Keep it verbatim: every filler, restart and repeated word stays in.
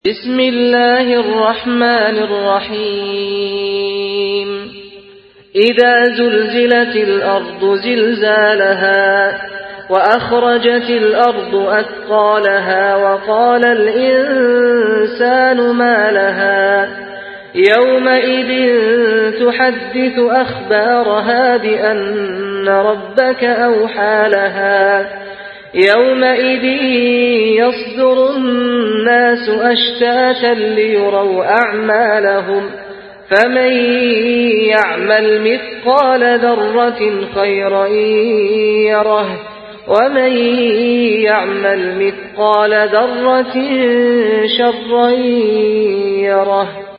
بسم الله الرحمن الرحيم إذا زلزلت الأرض زلزالها وأخرجت الأرض أثقالها وقال الإنسان ما لها يومئذ تحدث أخبارها بأن ربك أوحى لها يومئذ يصدر الناس أشتاتا ليروا أعمالهم فمن يعمل مثقال ذرة خيرا يره ومن يعمل مثقال ذرة شرا يره.